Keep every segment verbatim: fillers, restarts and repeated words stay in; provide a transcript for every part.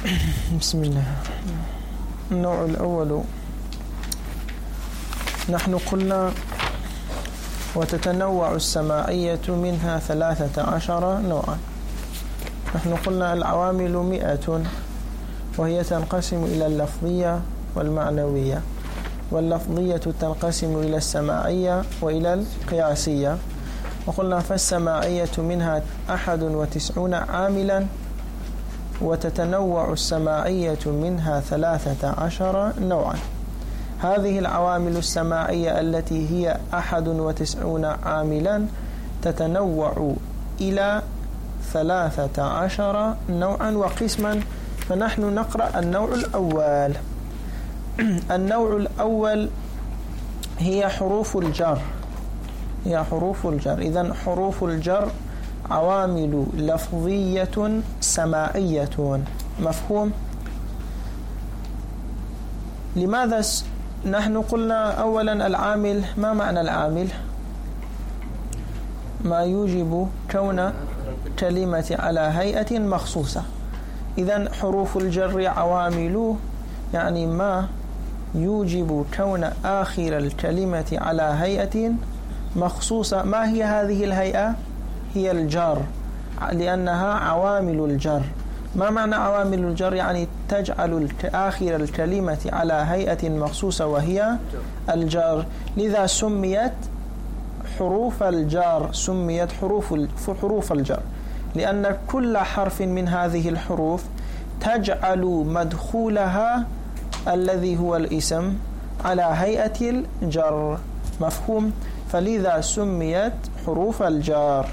بسم الله. النوع الأول نحن قلنا وتتنوع السماعية منها ثلاثة عشر نوعا. نحن قلنا العوامل مئة، وهي تنقسم إلى اللفظية والمعنوية، واللفظية تنقسم إلى السماعية وإلى القياسية. وقلنا فالسماعية منها أحد وتسعون عاملا، وتتنوع السماعية منها ثلاثة عشر نوعا. هذه العوامل السماعية التي هي أحد وتسعون عاملا تتنوع إلى ثلاثة عشر نوعا وقسما. فنحن نقرأ النوع الأول. النوع الأول هي حروف الجر. هي حروف الجر. إذن حروف الجر عوامل لفظية سماعية. مفهوم؟ لماذا س... نحن قلنا أولا العامل. ما معنى العامل؟ ما يوجب كون كلمة على هيئة مخصوصة. إذن حروف الجر عوامل، يعني ما يوجب كون آخر الكلمة على هيئة مخصوصة. ما هي هذه الهيئة؟ هي الجر، لأنها عوامل الجر. ما معنى عوامل الجر؟ يعني تجعل آخر الكلمة على هيئة مخصوصة وهي الجر. لذا سميت حروف الجر، سميت حروف حروف الجر، لأن كل حرف من هذه الحروف تجعل مدخولها الذي هو الاسم على هيئة الجر. مفهوم؟ فلذا سميت حروف الجر.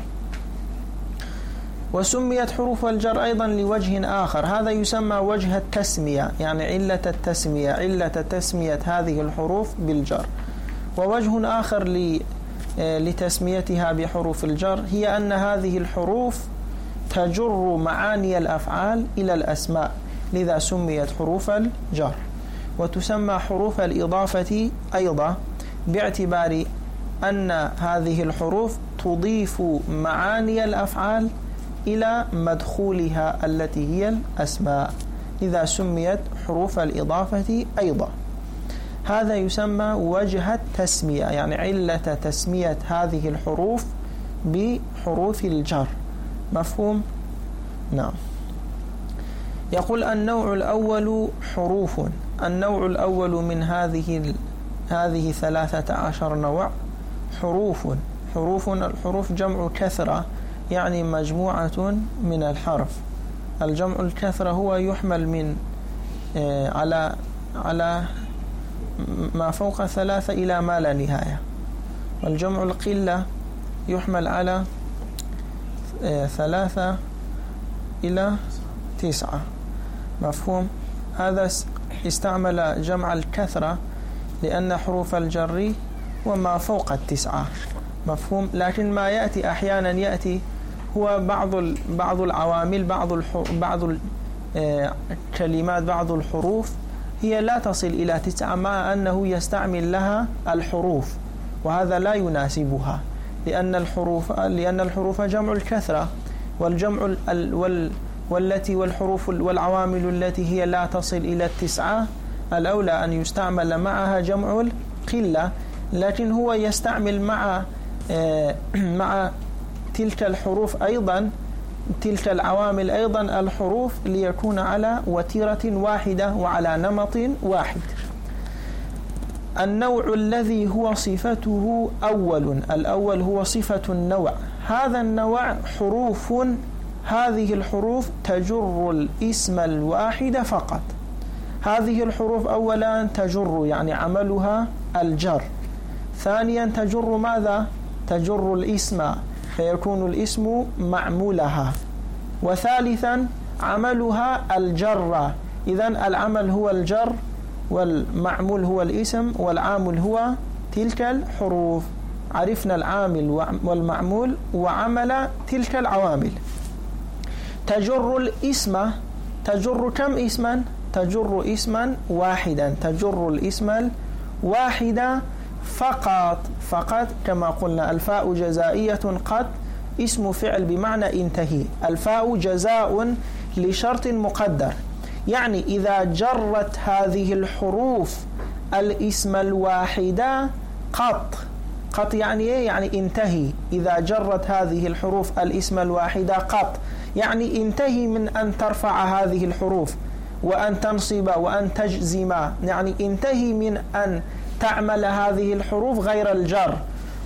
وسميت حروف الجر أيضا لوجه آخر، هذا يسمى وجه التسمية، يعني علة التسمية، علة تسمية هذه الحروف بالجر. ووجه آخر لتسميتها بحروف الجر هي أن هذه الحروف تجر معاني الأفعال إلى الأسماء، لذا سميت حروف الجر. وتسمى حروف الإضافة أيضا باعتبار أن هذه الحروف تضيف معاني الأفعال إلى مدخولها التي هي الأسماء، إذا سميت حروف الإضافة أيضا. هذا يسمى وجه التسمية، يعني علة تسمية هذه الحروف بحروف الجر. مفهوم؟ نعم. يقول النوع الأول حروف. النوع الأول من هذه هذه ثلاثة عشر نوع حروف. حروف الحروف جمع كثرة، يعني مجموعة من الحرف. الجمع الكثرة هو يحمل من على على ما فوق ثلاثة إلى ما لا نهاية، والجمع القلة يحمل على ثلاثة إلى تسعة. مفهوم؟ هذا استعمل جمع الكثرة لأن حروف الجر وما فوق التسعة. مفهوم؟ لكن ما يأتي أحيانا يأتي هو بعض بعض العوامل، بعض بعض الكلمات، بعض الحروف هي لا تصل إلى تسعة، مع أنه يستعمل لها الحروف، وهذا لا يناسبها، لأن الحروف لأن الحروف جمع الكثرة، والجمع وال والتي والحروف والعوامل التي هي لا تصل إلى التسعة الأولى أن يستعمل معها جمع القلة. لكن هو يستعمل مع مع تلك الحروف أيضا، تلك العوامل أيضا الحروف، ليكون على وتيرة واحدة وعلى نمط واحد. النوع الذي هو صفته أول، الأول هو صفة النوع. هذا النوع حروف، هذه الحروف تجر الاسم الواحد فقط. هذه الحروف أولا تجر، يعني عملها الجر. ثانيا تجر ماذا؟ تجر الاسم، فيكون الاسم معمولها. وثالثا عملها الجر، إذن العمل هو الجر، والمعمول هو الاسم، والعامل هو تلك الحروف. عرفنا العامل والمعمول وعمل تلك العوامل. تجر الاسم، تجر كم اسما؟ تجر اسما واحدا، تجر الاسم الواحد فقط. فقط كما قلنا الفاء جزائية قد اسم فعل بمعنى انتهي. الفاء جزاء لشرط مقدر، يعني إذا جرت هذه الحروف الاسم الواحدة قط. قط يعني إيه؟ يعني انتهي. إذا جرت هذه الحروف الاسم الواحدة قط يعني انتهي من أن ترفع هذه الحروف وأن تنصب وأن تجزم، يعني انتهي من أن تعمل هذه الحروف غير الجر،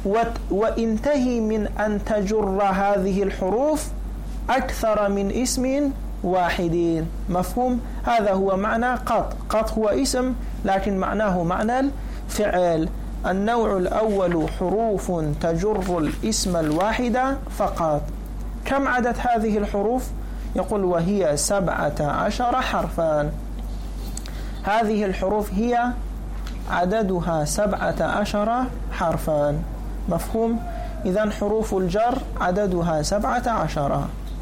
وانتهي من أن تجر هذه الحروف أكثر من اسم واحد. مفهوم؟ هذا هو معنى قط. قط هو اسم لكن معناه معنى الفعل. النوع الأول حروف تجر الاسم الواحد فقط. كم عدد هذه الحروف؟ يقول وهي سبعة عشر حرفا. هذه الحروف هي عددها سبعة عشر حرفا. مفهوم؟ إذن حروف الجر عددها سبعة عشر.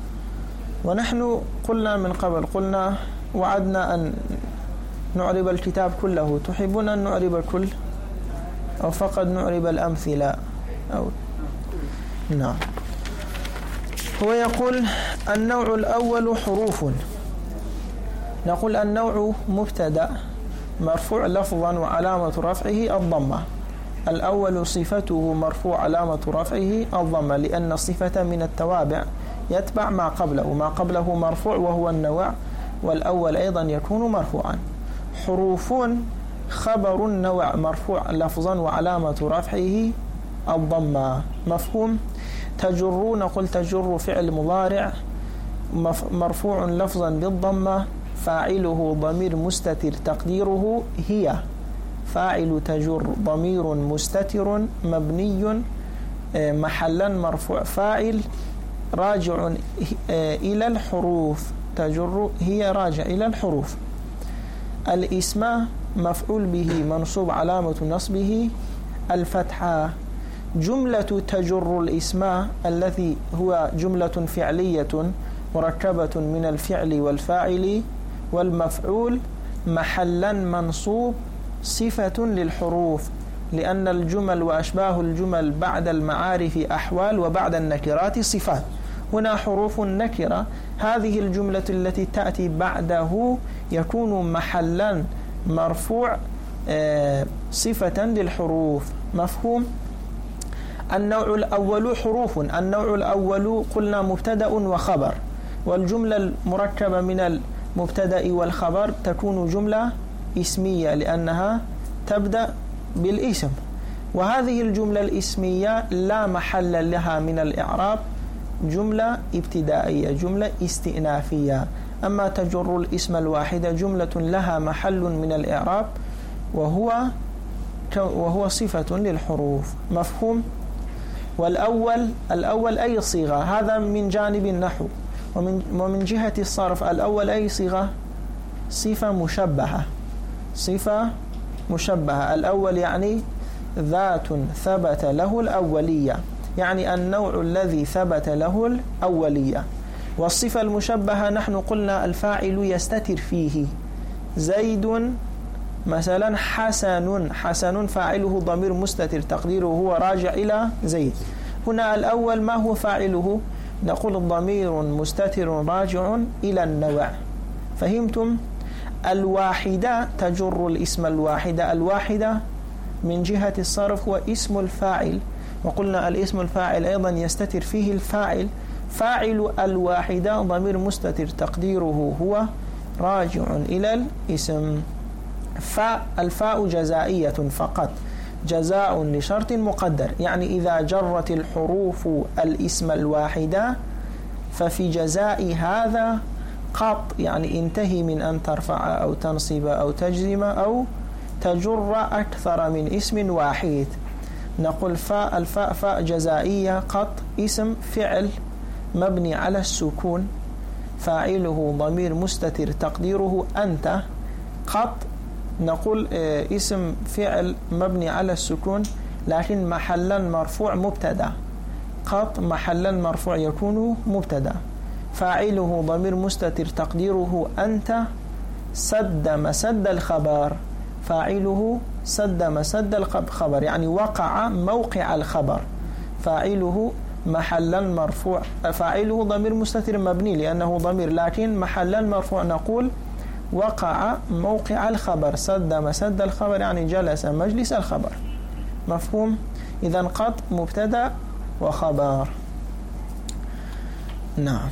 ونحن قلنا من قبل، قلنا وعدنا أن نعرب الكتاب كله. تحبون أن نعرب الكل أو فقط نعرب الأمثلة؟ أو نعم. هو يقول النوع الأول حروف. نقول النوع مبتدأ مرفوع لفظا وعلامة رفعه الضمة. الأول صفته مرفوع علامة رفعه الضمة لأن الصفة من التوابع يتبع ما قبله، ما قبله مرفوع وهو النوع، والأول أيضا يكون مرفوعا. حروف خبر النوع مرفوع لفظا وعلامة رفعه الضمة. مفهوم؟ تجرون، قل تجر فعل مضارع مرفوع لفظا بالضمة، فاعله ضمير مستتر تقديره هي. فاعل تجر ضمير مستتر مبني محلا مرفوع، فاعل راجع إلى الحروف. تجر هي راجع إلى الحروف. الاسم مفعول به منصوب علامة نصبه الفتحة. جملة تجر الاسم التي هو جملة فعلية مركبة من الفعل والفاعل والمفعول محلا منصوب صفة للحروف، لأن الجمل وأشباه الجمل بعد المعارف أحوال وبعد النكرات صفات. هنا حروف النكرة، هذه الجملة التي تأتي بعده يكون محلا مرفوع صفة للحروف. مفهوم؟ النوع الأول حروف. النوع الأول قلنا مبتدأ وخبر، والجملة المركبة من المبتدأ والخبر تكون جملة اسمية لأنها تبدأ بالاسم، وهذه الجملة الاسمية لا محل لها من الإعراب، جملة ابتدائية، جملة استئنافية. أما تجر الاسم الواحدة جملة لها محل من الإعراب وهو وهو صفة للحروف. مفهوم؟ والأول الأول أي صيغة؟ هذا من جانب النحو. ومن ومن جهة الصرف الأول أي صيغة؟ صفة مشبهة. صفة مشبهة. الأول يعني ذات ثبت له الأولية، يعني النوع الذي ثبت له الأولية. والصفة المشبهة نحن قلنا الفاعل يستتر فيه. زيد مثلا حسن، حسن فاعله ضمير مستتر تقديره هو راجع إلى زيد. هنا الأول ما هو فاعله؟ نقول ضمير مستتر راجع إلى النوع. فهمتم؟ الواحدة تجر الاسم الواحدة. الواحدة من جهة الصرف هو اسم الفاعل، وقلنا الاسم الفاعل أيضا يستتر فيه الفاعل. فاعل الواحدة ضمير مستتر تقديره هو راجع إلى الاسم. فاء الفاء جزائية فقط، جزاء لشرط مقدر، يعني إذا جرت الحروف الاسم الواحدة ففي جزاء هذا قط، يعني انتهي من أن ترفع أو تنصب أو تجزم أو تجر أكثر من اسم واحد. نقول فاء الفاء فاء جزائية قط، اسم فعل مبني على السكون، فاعله ضمير مستتر تقديره أنت. قط نقول اسم فعل مبني على السكون لكن محلا مرفوع مبتدا. قط محلا مرفوع يكون مبتدا، فاعله ضمير مستتر تقديره أنت. سد مسد الخبر، فاعله سد مسد الخبر، يعني وقع موقع الخبر. فاعله محلا مرفوع، فاعله ضمير مستتر مبني لأنه ضمير، لكن محلا مرفوع نقول وقع موقع الخبر، سد مسد الخبر يعني جلس مجلس الخبر. مفهوم؟ إذن قد مبتدأ وخبر. نعم.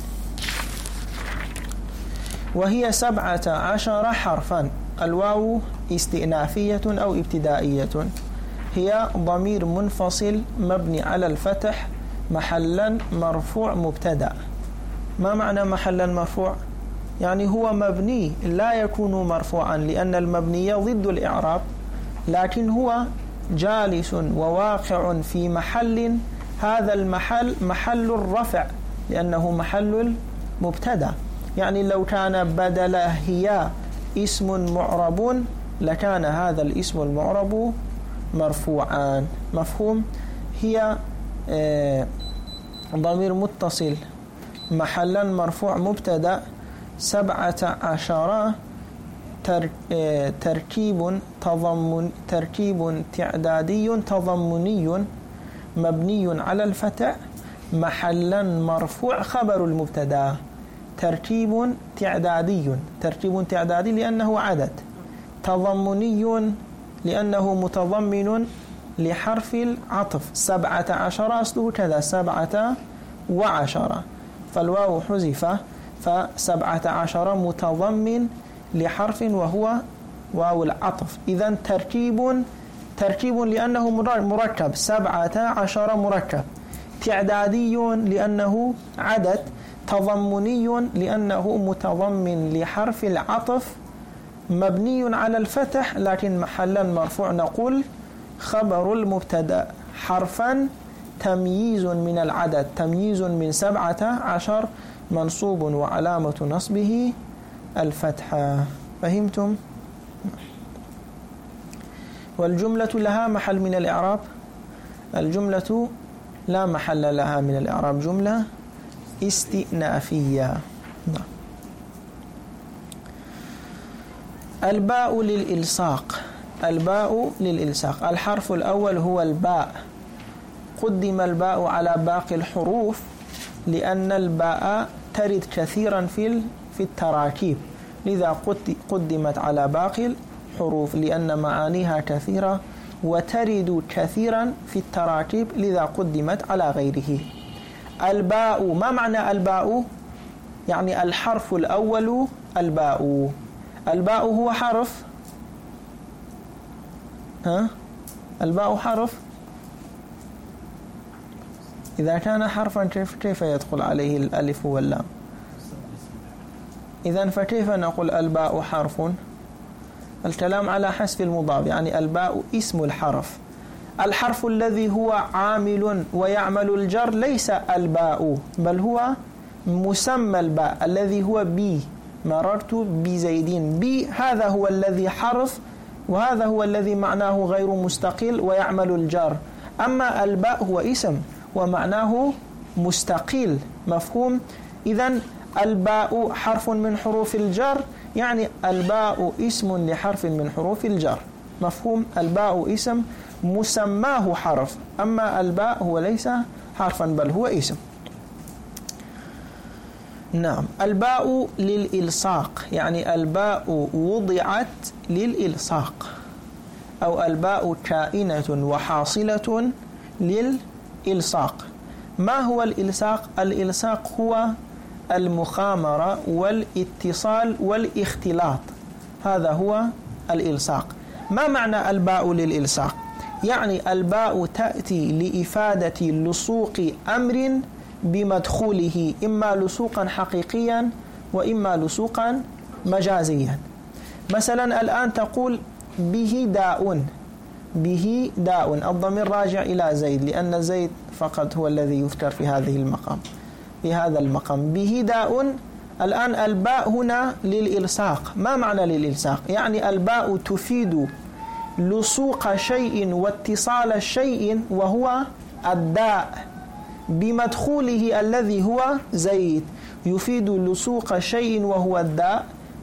وهي سبعة عشر حرفا. الواو استئنافية أو ابتدائية، هي ضمير منفصل مبني على الفتح محلا مرفوع مبتدأ. ما معنى محلا مرفوع؟ يعني هو مبني لا يكون مرفوعا، لأن المبني ضد الإعراب، لكن هو جالس وواقع في محل، هذا المحل محل الرفع لأنه محل المبتدأ. يعني لو كان بدل هي اسم معرب لكان هذا الاسم المعرب مرفوعا. مفهوم؟ هي آه ضمير متصل محلا مرفوع مبتدأ. سبعة عشر تر آه تركيب تضمن تركيب تعدادي تضمني مبني على الفتح محلا مرفوع خبر المبتدأ. تركيب تعدادي، تركيب تعدادي لأنه عدد، تضمني لأنه متضمن لحرف العطف. سبعة عشر أصله كذا سبعة وعشرة، فالواو حذف، فسبعة عشر متضمن لحرف وهو واو العطف. إذن تركيب تركيب لأنه مركب، سبعة عشر مركب. تعدادي لأنه عدد، تضمني لأنه متضمن لحرف العطف مبني على الفتح لكن محلا مرفوع. نقول خبر المبتدأ حرفا تمييز من العدد، تمييز من سبعة عشر منصوب وعلامة نصبه الفتحة. فهمتم؟ والجملة لها محل من الإعراب؟ الجملة لا محل لها من الإعراب، جملة استئنافية. الباء للإلصاق. الباء للإلصاق، الحرف الأول هو الباء. قدم الباء على باقي الحروف لأن الباء ترد كثيرا في في التراكيب، لذا قدمت على باقي الحروف لأن معانيها كثيرة وترد كثيرا في التراكيب، لذا قدمت على غيره. الباء، ما معنى الباء؟ يعني الحرف الأول الباء. الباء هو حرف، ها؟ الباء حرف. إذا كان حرفا كيف كيف يدخل عليه الألف واللام؟ إذن فكيف نقول الباء حرف؟ الكلام على حسب المضاف، يعني الباء اسم الحرف. الحرف الذي هو عامل ويعمل الجر ليس الباء، بل هو مسمى الباء الذي هو بي، مررت بزيدين، بي هذا هو الذي حرف، وهذا هو الذي معناه غير مستقل ويعمل الجر. أما الباء هو اسم ومعناه مستقل. مفهوم؟ إذن الباء حرف من حروف الجر، يعني الباء اسم لحرف من حروف الجر. مفهوم؟ الباء اسم مسماه حرف، أما الباء هو ليس حرفا بل هو اسم. نعم. الباء للإلصاق، يعني الباء وضعت للإلصاق، أو الباء كائنة وحاصلة للإلصاق. ما هو الإلصاق؟ الإلصاق هو المخامرة والاتصال والاختلاط، هذا هو الإلصاق. ما معنى الباء للإلصاق؟ يعني الباء تأتي لإفادة لصوق أمر بمدخوله، إما لصوقا حقيقيا وإما لصوقا مجازيا. مثلا الآن تقول به داء، به داء، الضمير راجع إلى زيد لأن زيد فقط هو الذي يذكر في هذه المقام، في هذا المقام به داء. الآن الباء هنا للإلصاق. ما معنى للإلصاق؟ يعني الباء تفيد لصوق شيء واتصال الشيء وهو الداء بمدخوله الذي هو زيد، يفيد لصوق شيء وهو الداء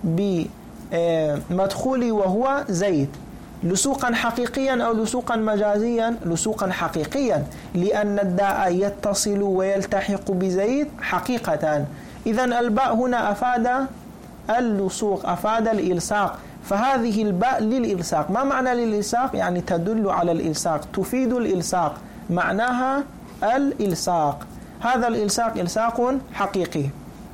بمدخوله وهو زيد، لصوقا حقيقيا أو لصوقا مجازيا؟ لصوقا حقيقيا، لأن الداء يتصل ويلتحق بزيد حقيقة. إذن الباء هنا أفاد اللصوق أفاد الإلصاق، فهذه الباء للإلصاق. ما معنى للإلصاق؟ يعني تدل على الإلصاق، تفيد الإلصاق، معناها الإلصاق. هذا الإلصاق إلصاق حقيقي.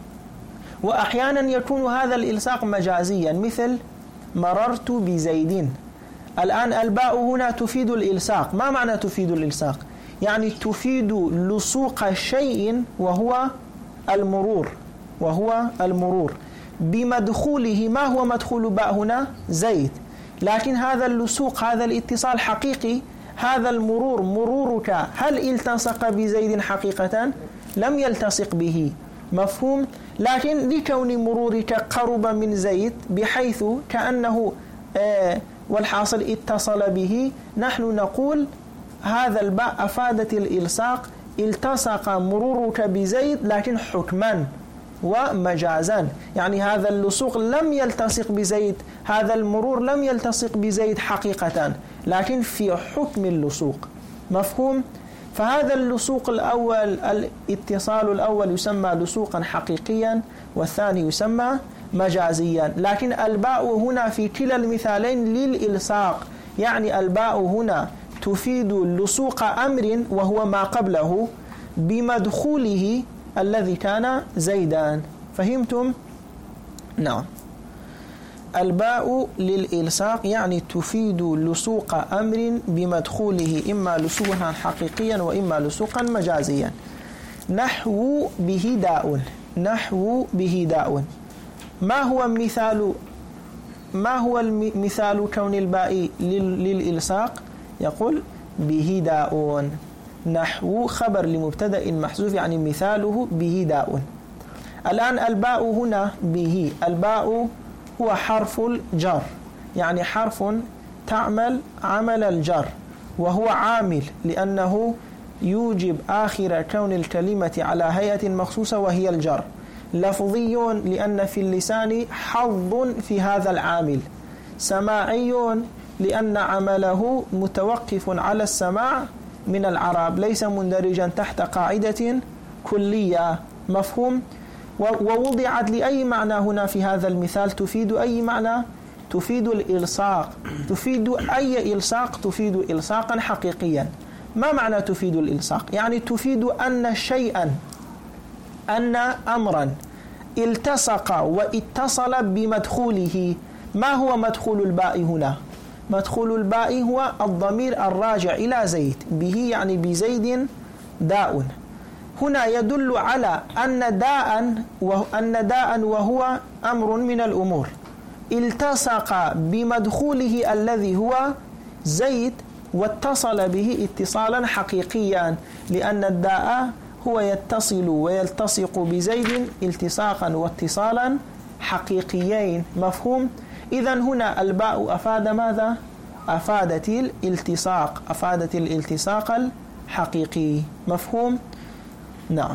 وأحيانا يكون هذا الإلصاق مجازيا، مثل مررت بزيد. الآن الباء هنا تفيد الإلصاق. ما معنى تفيد الإلصاق؟ يعني تفيد لصوق شيء وهو المرور، وهو المرور بمدخوله. ما هو مدخول باء هنا؟ زيد. لكن هذا اللصوق، هذا الاتصال حقيقي. هذا المرور، مرورك هل التصق بزيد حقيقة؟ لم يلتصق به، مفهوم؟ لكن لكون مرورك قرب من زيد بحيث كأنه آه والحاصل اتصل به، نحن نقول هذا الباء أفادت الإلصاق، التصق مرورك بزيد لكن حكما ومجازا. يعني هذا اللصوق لم يلتصق بزيد، هذا المرور لم يلتصق بزيد حقيقة، لكن في حكم اللصوق، مفهوم؟ فهذا اللصوق الأول، الاتصال الأول يسمى لصوقا حقيقيا، والثاني يسمى مجازيا. لكن الباء هنا في كلا المثالين للإلصاق، يعني الباء هنا تفيد لصوق أمر وهو ما قبله بمدخوله الذي كان زيدان. فهمتم؟ نعم. الباء للإلصاق يعني تفيد لصوق أمر بمدخوله، إما لصوقا حقيقيا وإما لصوقا مجازيا. نحو به داء. نحو به داء. ما هو مثال ما هو مثال كون الباء للإلصاق؟ يقول به داء. نحو خبر لمبتدأ محذوف، يعني مثاله به داء. الآن الباء هنا به، الباء هو حرف الجر، يعني حرف تعمل عمل الجر، وهو عامل لأنه يوجب آخر كون الكلمة على هيئة مخصوصة وهي الجر. لفظي لأن في اللسان حظ في هذا العامل. سماعي لأن عمله متوقف على السماع من العرب، ليس مندرجا تحت قاعدة كلية، مفهوم؟ ووضعت لأي معنى هنا في هذا المثال؟ تفيد أي معنى؟ تفيد الإلصاق. تفيد أي إلصاق؟ تفيد إلصاقا حقيقيا. ما معنى تفيد الإلصاق؟ يعني تفيد أن شيئا، أن أمرا التصق واتصل بمدخوله. ما هو مدخول الباء هنا؟ مدخول الباء هو الضمير الراجع إلى زيد، به يعني بزيد داء. هنا يدل على أن داء وأن داء وهو أمر من الأمور التصق بمدخوله الذي هو زيد، واتصل به اتصالا حقيقيا، لأن الداء هو يتصل ويلتصق بزيد التصاقا واتصالا حقيقيين، مفهوم؟ إذن هنا الباء أفاد ماذا؟ أفادت الالتصاق، أفادت الالتصاق الحقيقي، مفهوم؟ نعم.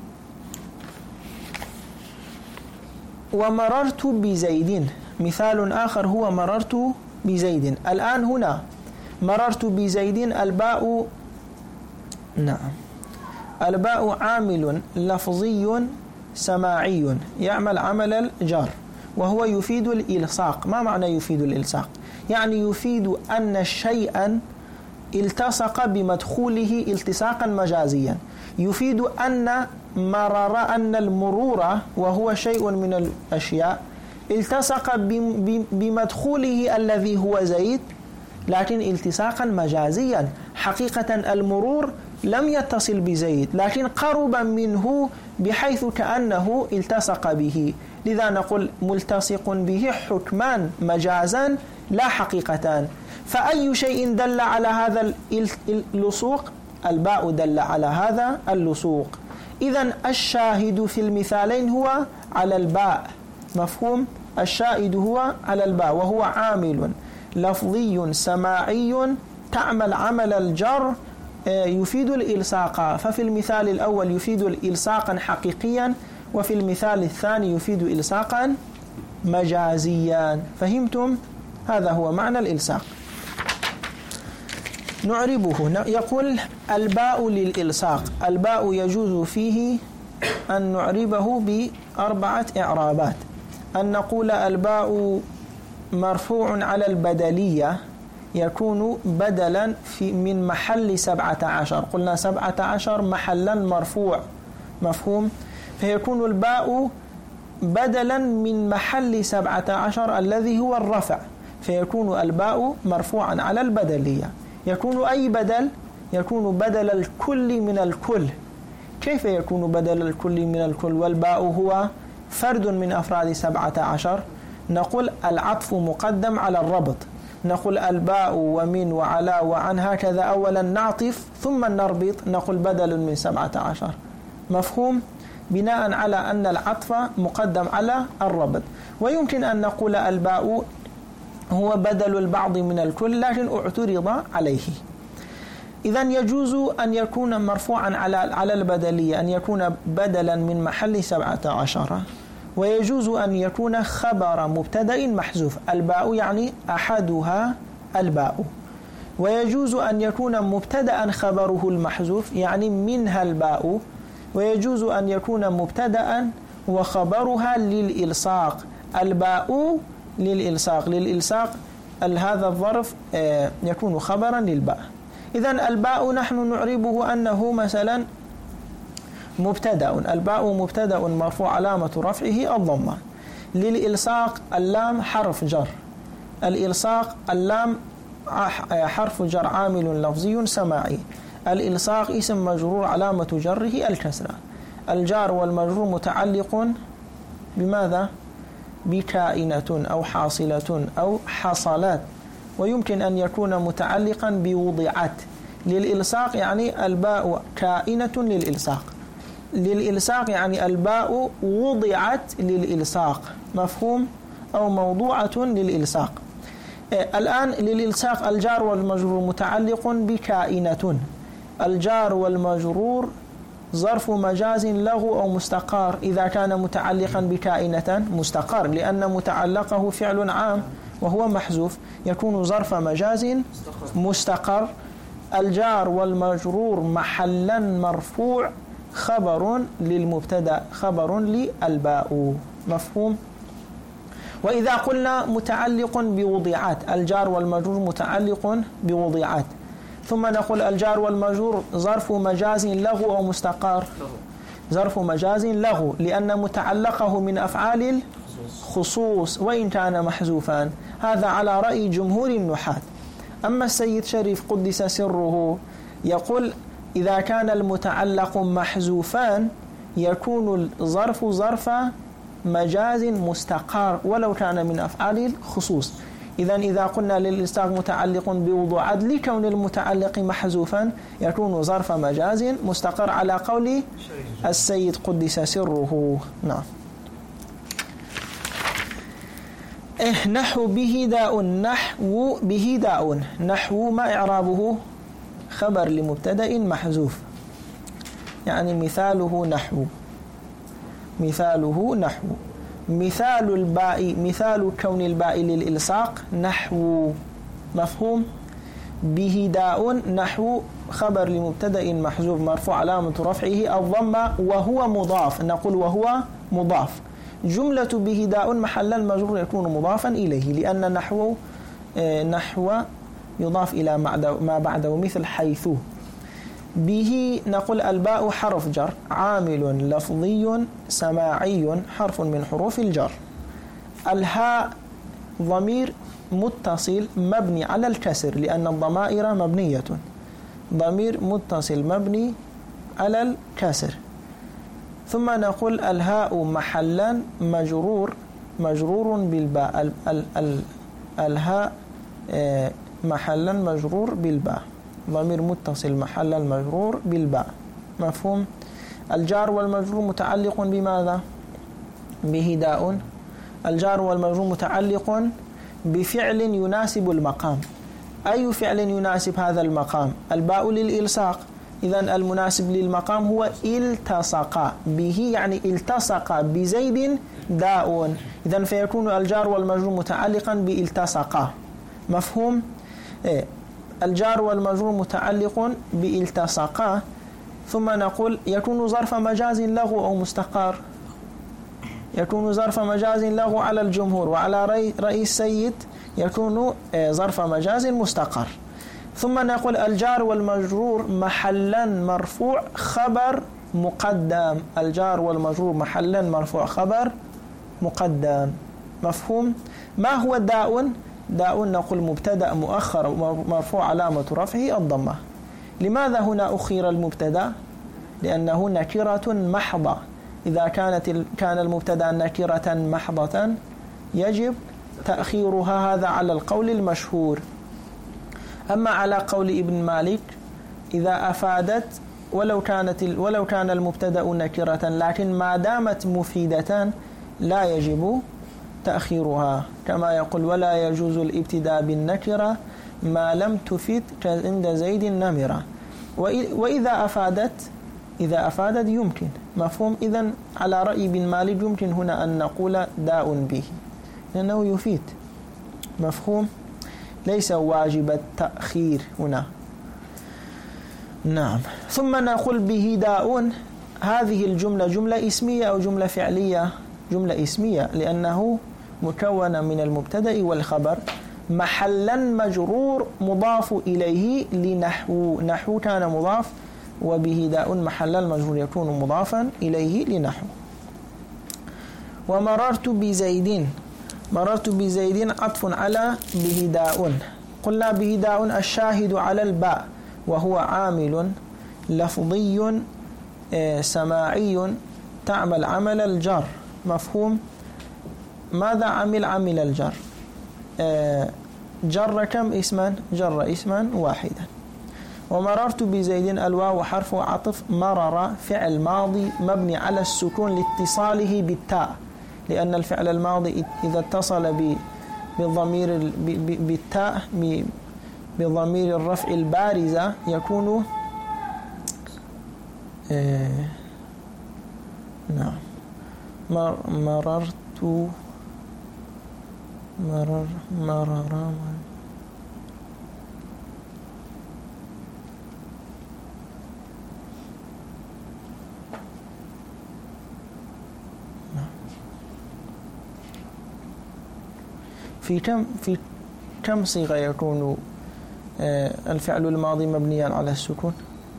ومررت بزيد، مثال آخر هو مررت بزيد. الآن هنا مررت بزيد، الباء نعم الباء عامل لفظي سماعي يعمل عمل الجر، وهو يفيد الإلصاق. ما معنى يفيد الإلصاق؟ يعني يفيد أن شيئا التصق بمدخوله التصاقا مجازيا. يفيد أن مرر أن المرور وهو شيء من الأشياء التصق بمدخوله الذي هو زيد، لكن التصاقا مجازيا. حقيقة المرور لم يتصل بزيد، لكن قرب منه بحيث كأنه التصق به، لذا نقول ملتصق به حكمان مجازا لا حقيقتان. فأي شيء دل على هذا اللصوق؟ الباء دل على هذا اللصوق. إذن الشاهد في المثالين هو على الباء، مفهوم؟ الشاهد هو على الباء، وهو عامل لفظي سماعي تعمل عمل الجر يفيد الإلصاق. ففي المثال الأول يفيد الإلصاقا حقيقيا، وفي المثال الثاني يفيد إلصاقا مجازيا. فهمتم؟ هذا هو معنى الإلصاق. نعربه. يقول الباء للإلصاق. الباء يجوز فيه أن نعربه بأربعة إعرابات. أن نقول الباء مرفوع على البدلية يكون بدلا في من محل سبعة عشر. قلنا سبعة عشر محلا مرفوع، مفهوم؟ فيكون الباء بدلا من محل سبعة عشر الذي هو الرفع، فيكون الباء مرفوعا على البدلية. يكون أي بدل؟ يكون بدل الكل من الكل. كيف يكون بدل الكل من الكل والباء هو فرد من أفراد سبعة عشر؟ نقول العطف مقدم على الربط، نقول الباء ومن وعلى وعن، هكذا أولا نعطف ثم نربط، نقول بدل من سبعة عشر، مفهوم؟ بناء على أن العطف مقدم على الربط. ويمكن أن نقول الباء هو بدل البعض من الكل لكن اعترض عليه. إذن يجوز أن يكون مرفوعا على على البدلية، أن يكون بدلا من محل سبعة عشر، ويجوز أن يكون خبر مبتدأ محذوف، الباء يعني أحدها الباء، ويجوز أن يكون مبتدأ خبره المحذوف يعني منها الباء، ويجوز أن يكون مبتدأ وخبرها للإلصاق، الباء للإلصاق، للإلصاق هذا الظرف يكون خبرا للباء. إذن الباء نحن نعربه أنه مثلا مبتدأ، الباء مبتدأ مرفوع علامة رفعه الضمة. للإلصاق اللام حرف جر، الإلصاق اللام حرف جر عامل لفظي سماعي، الإلصاق اسم مجرور علامة جره الكسرة. الجار والمجرور متعلق بماذا؟ بكائنة أو حاصلة أو حصلات، ويمكن أن يكون متعلقا بوضعت. للإلصاق يعني الباء كائنة للإلصاق، للإلصاق يعني الباء وضعت للإلصاق، مفهوم؟ أو موضوعة للإلصاق. الآن للإلصاق الجار والمجرور متعلق بكائنة، الجار والمجرور ظرف مجاز له أو مستقر، إذا كان متعلقا بكائنة مستقر لأن متعلقه فعل عام وهو محذوف، يكون ظرف مجاز مستقر. الجار والمجرور محلا مرفوع خبر للمبتدا، خبر للباء، مفهوم؟ وإذا قلنا متعلق بوضعات، الجار والمجرور متعلق بوضعات، ثم نقول الجار والمجرور ظرف مجاز له أو مستقر، ظرف مجاز له لأن متعلقه من أفعال الخصوص وإن كان محذوفا، هذا على رأي جمهور النحاة. أما السيد شريف قدس سره يقول إذا كان المتعلق محذوفان يكون الظرف ظرف مجاز مستقر ولو كان من أفعال الخصوص. إذن إذا قلنا للإلصاق متعلق بوضوعات لكون المتعلق محذوفا يكون ظرف مجاز مستقر على قول السيد قدس سره. نعم. إيه نحو به داء، نحو به داء، نحو ما إعرابه؟ خبر لمبتدأ محذوف، يعني مثاله نحو، مثاله نحو، مثال الباء، مثال كون الباء للإلصاق نحو، مفهوم؟ به داء نحو خبر لمبتدأ محذوف مرفوع علامة رفعه الضمة وهو مضاف، نقول وهو مضاف. جملة به داء محل المجرور يكون مضافا إليه لأن نحو نحو يضاف إلى ما بعده مثل حيث. به نقول الباء حرف جر عامل لفظي سماعي حرف من حروف الجر. الهاء ضمير متصل مبني على الكسر لأن الضمائر مبنية، ضمير متصل مبني على الكسر. ثم نقول الهاء محلا مجرور، مجرور بالباء، ال ال ال الهاء محلا مجرور بالباء، ضمير متصل محلا مجرور بالباء، مفهوم؟ الجار والمجرور متعلق بماذا؟ به داء. الجار والمجرور متعلق بفعل يناسب المقام. أي فعل يناسب هذا المقام؟ الباء للإلصاق، إذن المناسب للمقام هو التصق به، يعني التصق بزيد داء، إذن فيكون الجار والمجرور متعلقا بالتصق، مفهوم؟ إيه؟ الجار والمجرور متعلق بالتصق. ثم نقول يكون ظرف مجاز له أو مستقر، يكون ظرف مجاز لغو على الجمهور، وعلى رأي السيد يكون ظرف مجاز مستقر. ثم نقول الجار والمجرور محلا مرفوع خبر مقدم. الجار والمجرور محلا مرفوع خبر مقدم. مفهوم؟ ما هو داء؟ داء نقول مبتدأ مؤخر مرفوع علامة رفعه الضمة. لماذا هنا أخير المبتدأ؟ لأنه نكرة محضة. إذا كانت كان المبتدأ نكرة محضة يجب تأخيرها، هذا على القول المشهور. أما على قول ابن مالك إذا أفادت ولو كانت ولو كان المبتدأ نكرة لكن ما دامت مفيدة لا يجب تأخيرها، كما يقول ولا يجوز الابتداء بالنكرة ما لم تفيد عند زيد النمرة. وإذا أفادت إذا أفادت يمكن. مفهوم؟ إذن على رأي ابن مالك يمكن هنا أن نقول داء به لأنه يفيد. مفهوم؟ ليس واجب التأخير هنا. نعم. ثم نقول به داء. هذه الجملة جملة اسمية أو جملة فعلية؟ جملة اسمية لأنه مكونة من المبتدأ والخبر، محلا مجرور مضاف إليه لنحو. نحو كان مضاف، وبه داء محل المجرور يكون مضافا إليه لنحو. ومررت بزيد. مررت بزيد عطف على به داء. قلنا به داء الشاهد على الباء، وهو عامل لفظي سماعي تعمل عمل الجر. مفهوم؟ ماذا عمل؟ عمل الجر. جر كم اسما؟ جر اسما واحدا. ومررت بزيد الواو حرف عطف. مرر فعل ماضي مبني على السكون لاتصاله بالتاء، لأن الفعل الماضي إذا اتصل بالضمير بالتاء بضمير الرفع البارزة يكون آه نعم مر مررت مرر مرر في كم في كم صيغة يكون آه الفعل الماضي مبنيا على السكون؟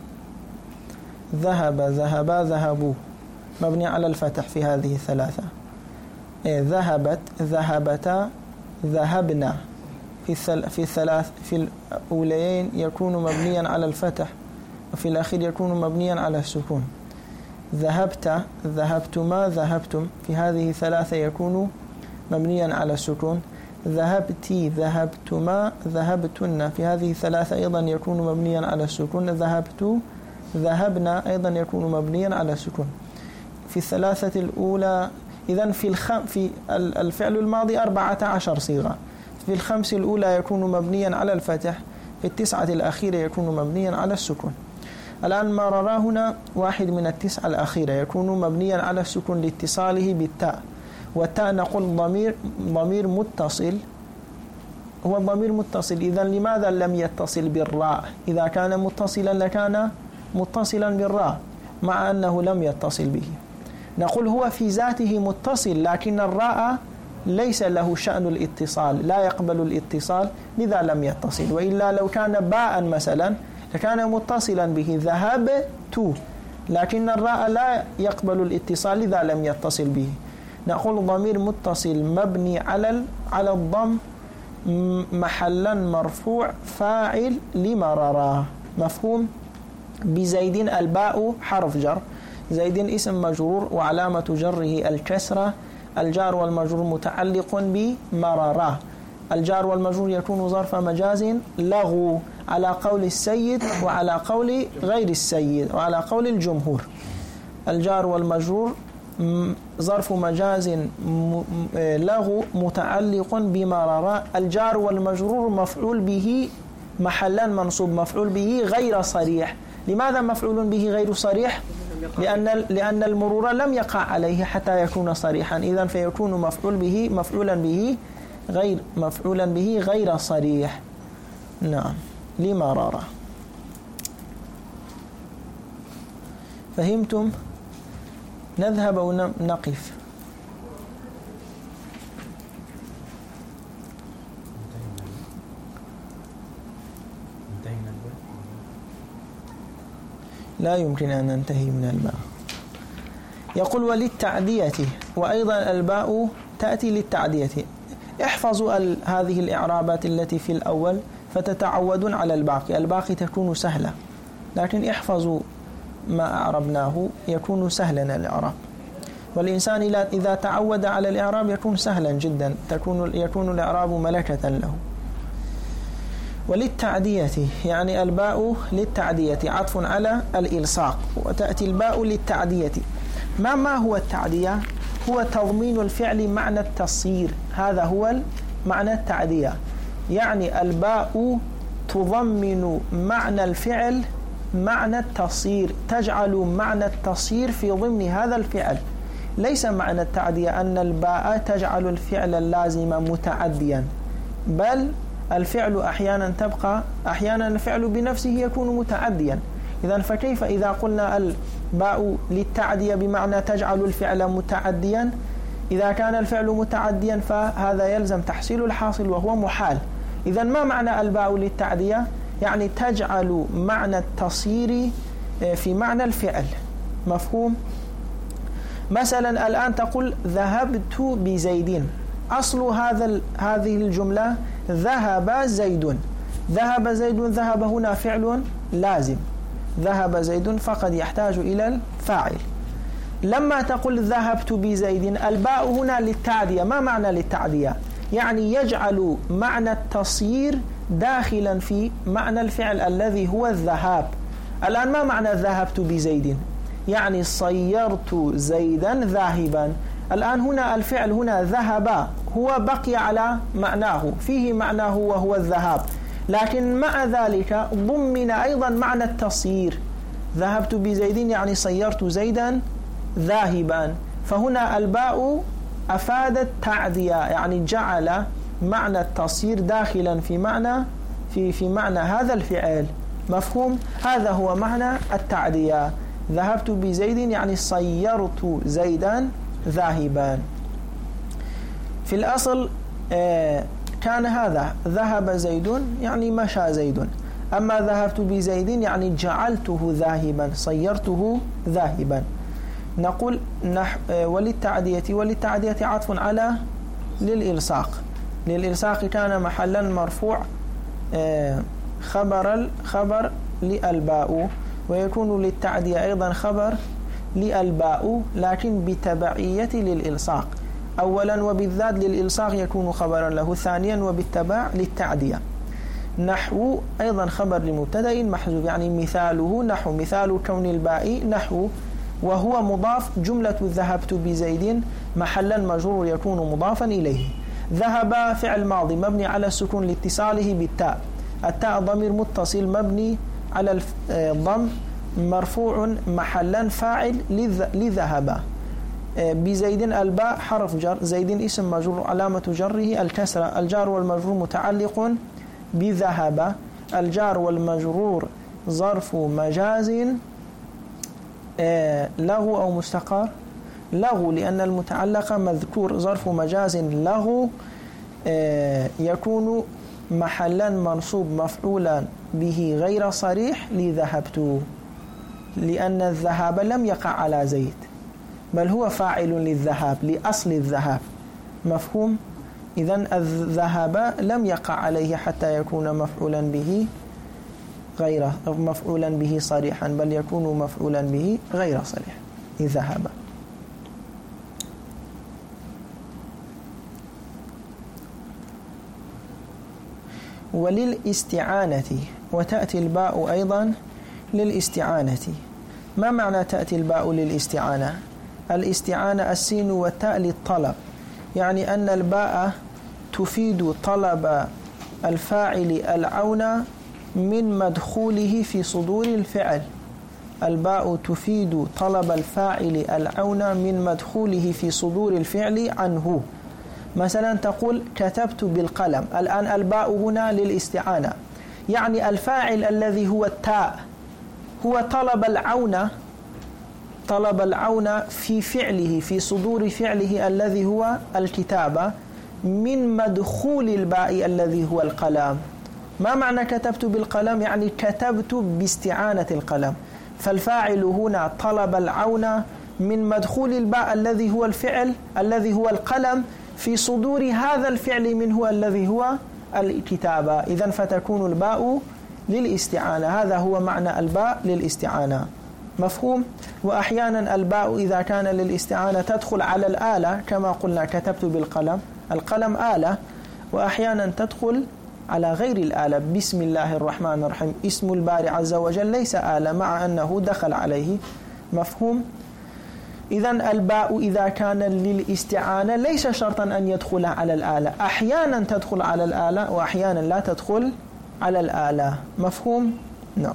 ذهب ذهبا ذهبوا مبني على الفتح في هذه الثلاثة. آه ذهبت ذهبتا ذهبنا في في الثلاث في الأولين يكون مبنيا على الفتح، وفي الأخير يكون مبنيا على السكون. ذهبت ذهبتما ذهبتم في هذه الثلاثة يكون مبنيا على السكون. ذهبتي ذهبتما ذهبتن في هذه الثلاثة أيضا يكون مبنيا على السكون. ذهبت ذهبنا أيضا يكون مبنيا على السكون في الثلاثة الأولى. إذن في الخم في الفعل الماضي أربعة عشر صيغة. في الخمس الأولى يكون مبنيا على الفتح، في التسعة الأخيرة يكون مبنيا على السكون. الآن مرر هنا واحد من التسعة الأخيرة يكون مبنيا على السكون لاتصاله بالتاء، والتاء نقول ضمير ضمير متصل، هو ضمير متصل. إذن لماذا لم يتصل بالراء؟ إذا كان متصلا لكان متصلا بالراء، مع أنه لم يتصل به. نقول هو في ذاته متصل، لكن الراء ليس له شأن الاتصال، لا يقبل الاتصال، لذا لم يتصل. وإلا لو كان باء مثلا لكان متصلا به ذهبت، لكن الراء لا يقبل الاتصال لذا لم يتصل به. نقول ضمير متصل مبني على على الضم محلا مرفوع فاعل لمرر. مفهوم؟ بزيد الباء حرف جر، زيد اسم مجرور وعلامة جره الكسرة، الجار والمجرور متعلق بمرر. الجار والمجرور يكون ظرف مجاز لغو على قول السيد وعلى قول غير السيد وعلى قول الجمهور. الجار والمجرور ظرف مجاز لغو متعلق بمرر. الجار والمجرور مفعول به محلا منصوب، مفعول به غير صريح. لماذا مفعول به غير صريح؟ لأن لأن المرور لم يقع عليه حتى يكون صريحا، إذن فيكون مفعول به مفعولا به غير مفعولا به غير صريح. نعم، لمرر. فهمتم؟ نذهب ونقف. لا يمكن أن ننتهي من الباء. يقول وللتعدية، وأيضا الباء تأتي للتعدية. احفظوا هذه الإعرابات التي في الأول فتتعودون على الباقي. الباقي تكون سهلة، لكن احفظوا ما أعربناه يكون سهلا الإعراب. والإنسان إذا تعود على الإعراب يكون سهلا جدا، تكون يكون الإعراب ملكة له. وللتعدية يعني الباء للتعدية عطف على الإلصاق، وتأتي الباء للتعدية. ما ما هو التعدية؟ هو تضمين الفعل معنى التصير، هذا هو معنى التعدية. يعني الباء تضمن معنى الفعل معنى التصير، تجعل معنى التصير في ضمن هذا الفعل. ليس معنى التعدية أن الباء تجعل الفعل اللازم متعديا، بل الفعل أحيانا تبقى، أحيانا الفعل بنفسه يكون متعديا. إذن فكيف إذا قلنا الباء للتعدية بمعنى تجعل الفعل متعديا؟ إذا كان الفعل متعديا فهذا يلزم تحصيل الحاصل وهو محال. إذن ما معنى الباء للتعدية؟ يعني تجعل معنى التصير في معنى الفعل. مفهوم؟ مثلا الآن تقول ذهبت بزيد، أصل هذا هذه الجملة ذهب زيد. ذهب زيد، ذهب هنا فعل لازم، ذهب زيد فقد يحتاج إلى الفاعل. لما تقول ذهبت بزيد الباء هنا للتعدية. ما معنى للتعدية؟ يعني يجعل معنى التصير داخلا في معنى الفعل الذي هو الذهاب. الآن ما معنى ذهبت بزيد؟ يعني صيرت زيدا ذاهبا. الآن هنا الفعل هنا ذهب هو بقي على معناه، فيه معناه وهو الذهاب، لكن مع ذلك ضمن أيضا معنى التصير. ذهبت بزيد يعني صيرت زيدا ذاهبا، فهنا الباء أفادت تعدية، يعني جعل معنى التصير داخلا في معنى في في معنى هذا الفعل. مفهوم؟ هذا هو معنى التعدية. ذهبت بزيد يعني صيرت زيدا ذاهبا. في الأصل كان هذا ذهب زيد يعني مشى زيد، أما ذهبت بزيد يعني جعلته ذاهبا، صيرته ذاهبا. نقول نح وللتعدية، وللتعدية عطف على للإلصاق. للإلصاق كان محلا مرفوع خبر الخبر للباء، ويكون للتعدية أيضا خبر للباء لكن بتبعية للإلصاق. أولا وبالذات للإلصاق يكون خبرا له، ثانيا وبالتبع للتعدية. نحو أيضا خبر لمبتدأ محذوف، يعني مثاله نحو، مثال كون الباء نحو، وهو مضاف. جملة ذهبت بزيد محلا مجرور يكون مضافا إليه. ذهب فعل ماضي مبني على السكون لاتصاله بالتاء، التاء ضمير متصل مبني على الضم مرفوع محلا فاعل لذهب. بزيد الباء حرف جر، زيد اسم مجرور علامة جره الكسرة، الجار والمجرور متعلق بذهب. الجار والمجرور ظرف مجاز له أو مستقر له، لأن المتعلق مذكور. ظرف مجاز له يكون محلا منصوب مفعولا به غير صريح لذهبت، لأن الذهاب لم يقع على زيد بل هو فاعل للذهاب لأصل الذهاب. مفهوم؟ إذن الذهاب لم يقع عليه حتى يكون مفعولا به غير مفعولا به صريحا، بل يكون مفعولا به غير صريح لذهب. وللاستعانة، وتأتي الباء أيضا للاستعانة. ما معنى تأتي الباء للاستعانة؟ الاستعانة السين والتاء للطلب، يعني أن الباء تفيد طلب الفاعل العون من مدخوله في صدور الفعل. الباء تفيد طلب الفاعل العون من مدخوله في صدور الفعل عنه. مثلا تقول كتبت بالقلم، الآن الباء هنا للاستعانة، يعني الفاعل الذي هو التاء هو طلب العون، طلب العون في فعله في صدور فعله الذي هو الكتابة من مدخول الباء الذي هو القلم. ما معنى كتبت بالقلم؟ يعني كتبت باستعانة القلم. فالفاعل هنا طلب العون من مدخول الباء الذي هو الفعل الذي هو القلم في صدور هذا الفعل منه الذي هو الكتابة. إذن فتكون الباء للاستعانة. هذا هو معنى الباء للاستعانة. مفهوم؟ وأحيانا الباء إذا كان للاستعانة تدخل على الآلة كما قلنا كتبت بالقلم، القلم آلة، وأحيانا تدخل على غير الآلة. بسم الله الرحمن الرحيم اسم الباري عز وجل ليس آلة مع أنه دخل عليه. مفهوم؟ إذن الباء إذا كان للاستعانة ليس شرطا أن يدخل على الآلة، أحيانا تدخل على الآلة وأحيانا لا تدخل على الآلة. مفهوم؟ نعم.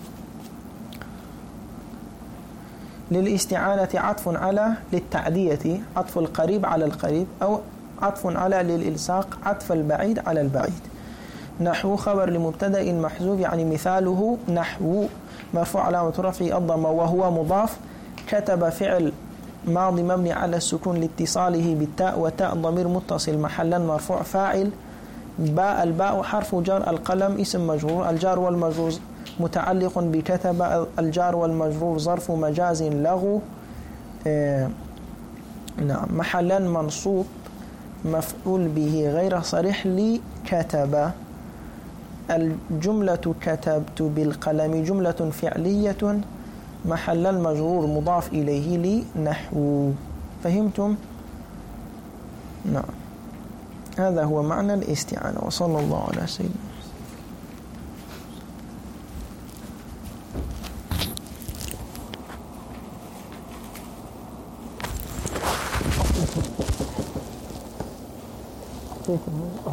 للاستعانة عطف على للتعدية، عطف القريب على القريب، أو عطف على للإلصاق، عطف البعيد على البعيد. نحو خبر لمبتدأ محذوف، يعني مثاله نحو مرفوع علامة رفعه الضمة وهو مضاف. كتب فعل ماضي مبني على السكون لاتصاله بالتاء، وتاء ضمير متصل محلا مرفوع فاعل. باء الباء حرف جر، القلم اسم مجرور، الجار والمجرور متعلق بكتب، الجار والمجرور ظرف مجاز لغو. آه نعم محلا منصوب مفعول به غير صريح لكتب. الجملة كتبت بالقلم جملة فعلية محل المجرور مضاف إليه لنحو. فهمتم؟ نعم. هذا هو معنى الاستعانة. وصلى الله على سيدنا